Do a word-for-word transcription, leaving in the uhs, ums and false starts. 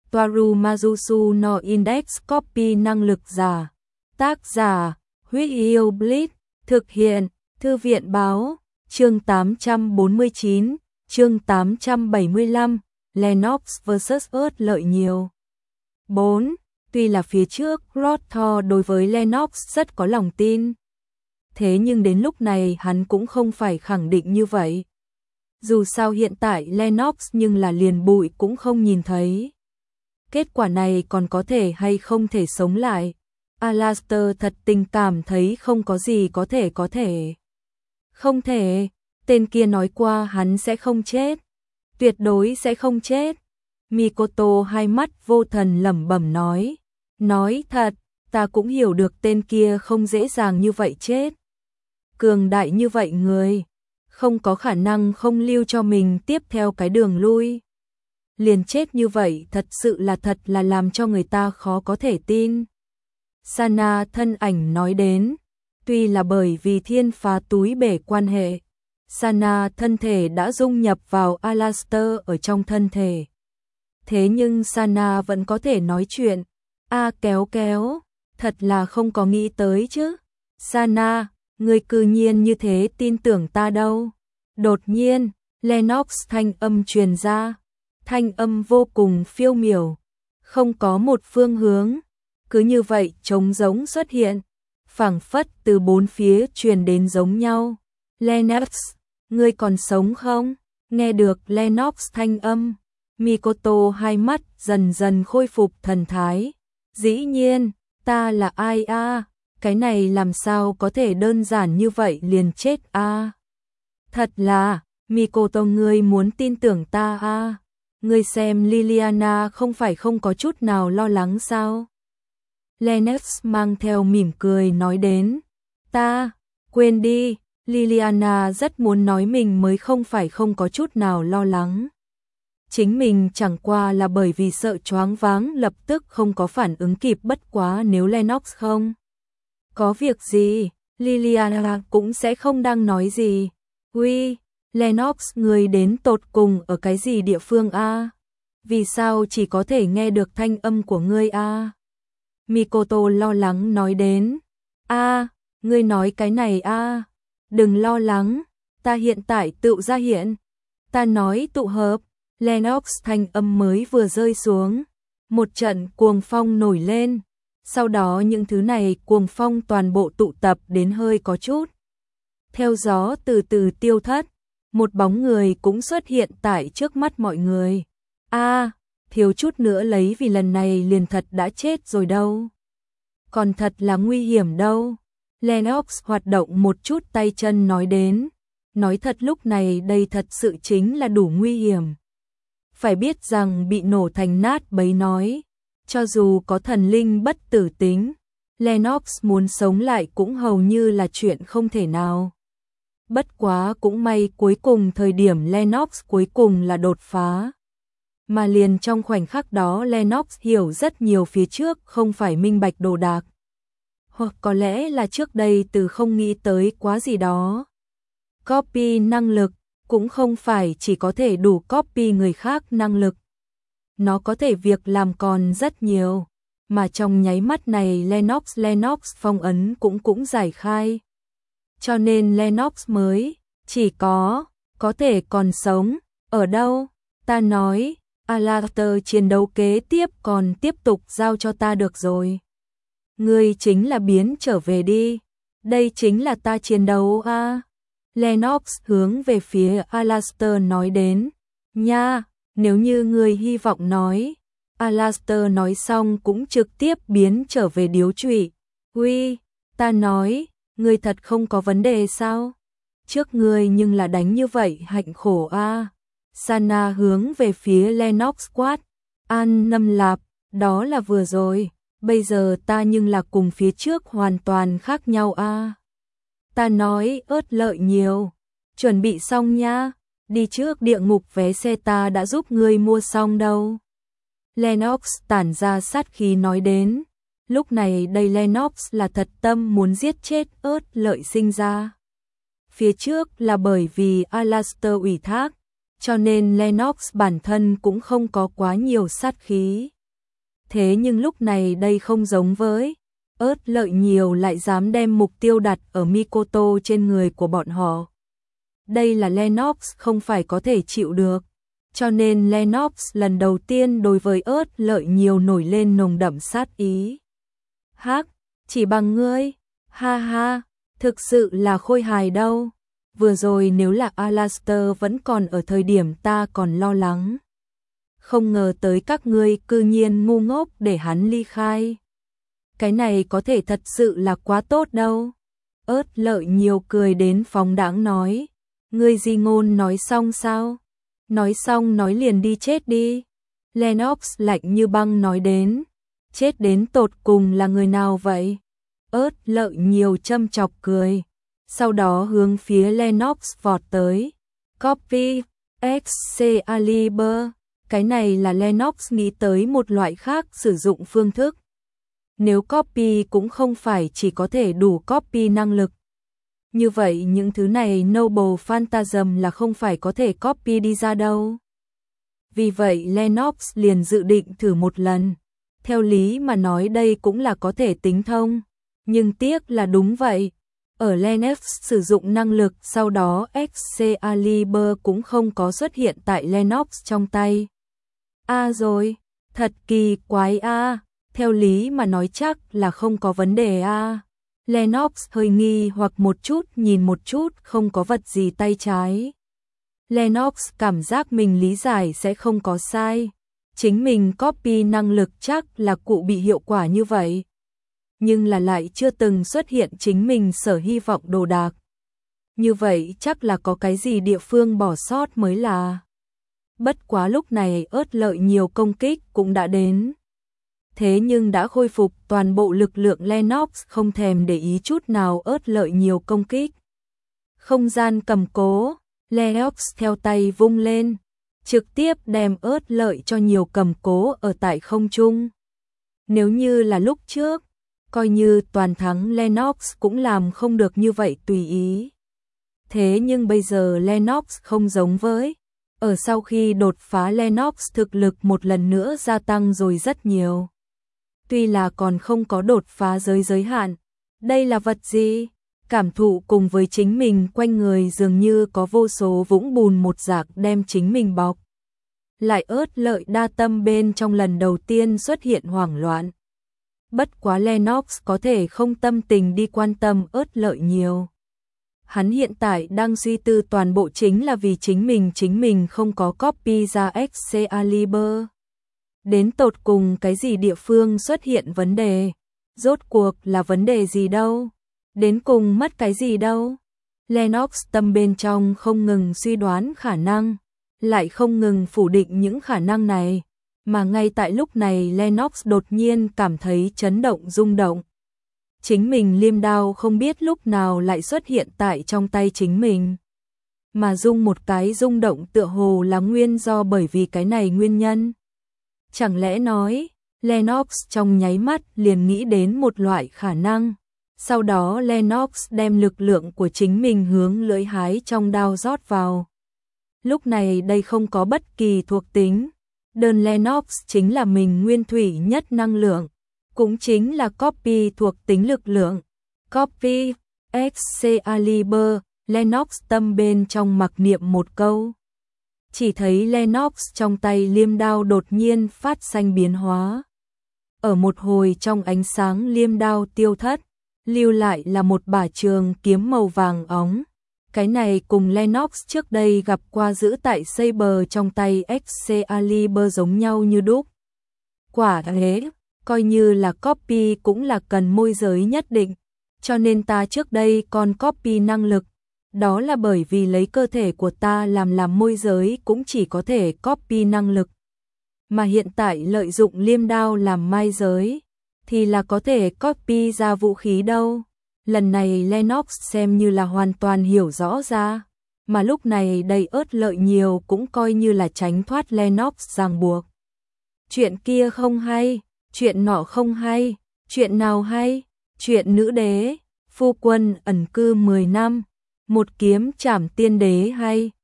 Toaru Majusu no Index Copy năng lực giả. Tác giả, Huyết Yêu Blitz, thực hiện, Thư viện báo, chương tám trăm bốn mươi chín, chương tám trăm bảy mươi lăm, Lennox versus Earth lợi nhiều. bốn. Tuy là phía trước, Rothor đối với Lennox rất có lòng tin. Thế nhưng đến lúc này hắn cũng không phải khẳng định như vậy. Dù sao hiện tại Lennox nhưng là liền bụi cũng không nhìn thấy. Kết quả này còn có thể hay không thể sống lại. Alastor thật tình cảm thấy không có gì có thể có thể. Không thể, tên kia nói qua hắn sẽ không chết. Tuyệt đối sẽ không chết. Mikoto hai mắt vô thần lẩm bẩm nói. Nói thật, ta cũng hiểu được tên kia không dễ dàng như vậy chết. Cường đại như vậy người, không có khả năng không lưu cho mình tiếp theo cái đường lui. Liền chết như vậy thật sự là thật là làm cho người ta khó có thể tin. Sana thân ảnh nói đến, tuy là bởi vì thiên phá túi bể quan hệ, Sana thân thể đã dung nhập vào Alastor ở trong thân thể. Thế nhưng Sana vẫn có thể nói chuyện. A kéo kéo, thật là không có nghĩ tới chứ. Sana, người cư nhiên như thế tin tưởng ta đâu. Đột nhiên, Lennox thanh âm truyền ra. Thanh âm vô cùng phiêu miểu, không có một phương hướng, cứ như vậy trống rỗng xuất hiện, phảng phất từ bốn phía truyền đến giống nhau. Lennox, ngươi còn sống không? Nghe được Lennox thanh âm, Mikoto hai mắt dần dần khôi phục thần thái. Dĩ nhiên, ta là ai a? À? Cái này làm sao có thể đơn giản như vậy liền chết a? À? Thật là, Mikoto ngươi muốn tin tưởng ta a? À? Ngươi xem Liliana không phải không có chút nào lo lắng sao? Lennox mang theo mỉm cười nói đến. Ta, quên đi, Liliana rất muốn nói mình mới không phải không có chút nào lo lắng. Chính mình chẳng qua là bởi vì sợ choáng váng lập tức không có phản ứng kịp, bất quá nếu Lennox không có việc gì, Liliana cũng sẽ không đang nói gì. Uy, Lennox người đến tột cùng ở cái gì địa phương a? Vì sao chỉ có thể nghe được thanh âm của ngươi a? Mikoto lo lắng nói đến. A, ngươi nói cái này a? Đừng lo lắng, ta hiện tại tự ra hiện. Ta nói tụ hợp. Lennox thanh âm mới vừa rơi xuống, một trận cuồng phong nổi lên, sau đó những thứ này cuồng phong toàn bộ tụ tập đến hơi có chút. Theo gió từ từ tiêu thất, một bóng người cũng xuất hiện tại trước mắt mọi người. A, à, thiếu chút nữa lấy vì lần này liền thật đã chết rồi đâu. Còn thật là nguy hiểm đâu. Lennox hoạt động một chút tay chân nói đến, nói thật lúc này đây thật sự chính là đủ nguy hiểm. Phải biết rằng bị nổ thành nát bấy nói, cho dù có thần linh bất tử tính, Lennox muốn sống lại cũng hầu như là chuyện không thể nào. Bất quá cũng may cuối cùng thời điểm Lennox cuối cùng là đột phá. Mà liền trong khoảnh khắc đó Lennox hiểu rất nhiều phía trước không phải minh bạch đồ đạc. Hoặc có lẽ là trước đây từ không nghĩ tới quá gì đó. Copy năng lực cũng không phải chỉ có thể đủ copy người khác năng lực. Nó có thể việc làm còn rất nhiều, mà trong nháy mắt này Lennox Lennox phong ấn cũng cũng giải khai. Cho nên Lennox mới chỉ có có thể còn sống. Ở đâu? Ta nói, Alastor chiến đấu kế tiếp còn tiếp tục giao cho ta được rồi. Ngươi chính là biến trở về đi. Đây chính là ta chiến đấu a. À? Lennox hướng về phía Alastor nói đến. Nha, nếu như ngươi hy vọng nói. Alastor nói xong cũng trực tiếp biến trở về điếu trụy. Uy, ta nói, ngươi thật không có vấn đề sao? Trước ngươi nhưng là đánh như vậy hạnh khổ a. À? Sana hướng về phía Lennox quát. An Nâm Lạp, đó là vừa rồi. Bây giờ ta nhưng là cùng phía trước hoàn toàn khác nhau a. À? Ta nói ớt lợi nhiều. Chuẩn bị xong nha. Đi trước địa ngục vé xe ta đã giúp ngươi mua xong đâu. Lennox tản ra sát khí nói đến. Lúc này đây Lennox là thật tâm muốn giết chết ớt lợi sinh ra. Phía trước là bởi vì Alastor ủy thác, cho nên Lennox bản thân cũng không có quá nhiều sát khí. Thế nhưng lúc này đây không giống với ớt lợi nhiều lại dám đem mục tiêu đặt ở Mikoto trên người của bọn họ. Đây là Lennox không phải có thể chịu được. Cho nên Lennox lần đầu tiên đối với ớt lợi nhiều nổi lên nồng đậm sát ý. Hắc, chỉ bằng ngươi, ha ha, thực sự là khôi hài đâu. Vừa rồi nếu là Alastair vẫn còn ở thời điểm ta còn lo lắng. Không ngờ tới các ngươi cư nhiên ngu ngốc để hắn ly khai. Cái này có thể thật sự là quá tốt đâu. Ớt lợi nhiều cười đến phóng đãng nói. Ngươi di ngôn nói xong sao? Nói xong nói liền đi chết đi. Lennox lạnh như băng nói đến. Chết đến tột cùng là người nào vậy? Ớt lợi nhiều châm chọc cười. Sau đó hướng phía Lennox vọt tới. Copy, Excalibur. Cái này là Lennox nghĩ tới một loại khác sử dụng phương thức. Nếu copy cũng không phải chỉ có thể đủ copy năng lực. Như vậy những thứ này Noble Phantasm là không phải có thể copy đi ra đâu. Vì vậy Lennox liền dự định thử một lần. Theo lý mà nói đây cũng là có thể tính thông. Nhưng tiếc là đúng vậy. Ở Lennox sử dụng năng lực sau đó Excalibur cũng không có xuất hiện tại Lennox trong tay. A à rồi, thật kỳ quái a. À. Theo lý mà nói chắc là không có vấn đề a. À. Lennox hơi nghi hoặc một chút nhìn một chút không có vật gì tay trái. Lennox cảm giác mình lý giải sẽ không có sai. Chính mình copy năng lực chắc là cụ bị hiệu quả như vậy. Nhưng là lại chưa từng xuất hiện chính mình sở hy vọng đồ đạc. Như vậy chắc là có cái gì địa phương bỏ sót mới là. Bất quá lúc này ớt lợi nhiều công kích cũng đã đến. Thế nhưng đã khôi phục toàn bộ lực lượng Lennox không thèm để ý chút nào ớt lợi nhiều công kích. Không gian cầm cố, Lennox theo tay vung lên, trực tiếp đem ớt lợi cho nhiều cầm cố ở tại không trung. Nếu như là lúc trước, coi như toàn thắng Lennox cũng làm không được như vậy tùy ý. Thế nhưng bây giờ Lennox không giống với. Ở sau khi đột phá Lennox thực lực một lần nữa gia tăng rồi rất nhiều. Tuy là còn không có đột phá giới giới hạn. Đây là vật gì? Cảm thụ cùng với chính mình quanh người dường như có vô số vũng bùn một rạc đem chính mình bọc. Lại ớt lợi đa tâm bên trong lần đầu tiên xuất hiện hoảng loạn. Bất quá Lennox có thể không tâm tình đi quan tâm ớt lợi nhiều. Hắn hiện tại đang suy tư toàn bộ chính là vì chính mình chính mình không có copy ra Excalibur. Đến tột cùng cái gì địa phương xuất hiện vấn đề? Rốt cuộc là vấn đề gì đâu? Đến cùng mất cái gì đâu? Lennox tâm bên trong không ngừng suy đoán khả năng, lại không ngừng phủ định những khả năng này. Mà ngay tại lúc này Lennox đột nhiên cảm thấy chấn động rung động. Chính mình liêm đao không biết lúc nào lại xuất hiện tại trong tay chính mình. Mà rung một cái rung động tựa hồ là nguyên do bởi vì cái này nguyên nhân. Chẳng lẽ nói, Lennox trong nháy mắt liền nghĩ đến một loại khả năng. Sau đó Lennox đem lực lượng của chính mình hướng lưỡi hái trong đao rót vào. Lúc này đây không có bất kỳ thuộc tính. Đơn Lennox chính là mình nguyên thủy nhất năng lượng. Cũng chính là copy thuộc tính lực lượng. Copy, Excalibur, Lennox tâm bên trong mặc niệm một câu. Chỉ thấy Lennox trong tay liêm đao đột nhiên phát xanh biến hóa. Ở một hồi trong ánh sáng liêm đao tiêu thất, lưu lại là một bả trường kiếm màu vàng óng. Cái này cùng Lennox trước đây gặp qua giữ tại Saber trong tay Excalibur giống nhau như đúc. Quả thế, coi như là copy cũng là cần môi giới nhất định, cho nên ta trước đây còn copy năng lực. Đó là bởi vì lấy cơ thể của ta làm làm môi giới cũng chỉ có thể copy năng lực. Mà hiện tại lợi dụng liêm đao làm mai giới, thì là có thể copy ra vũ khí đâu. Lần này Lennox xem như là hoàn toàn hiểu rõ ra, mà lúc này đầy ớt lợi nhiều cũng coi như là tránh thoát Lennox ràng buộc. Chuyện kia không hay, chuyện nọ không hay, chuyện nào hay, chuyện nữ đế, phu quân ẩn cư mười năm, một kiếm trảm tiên đế hay,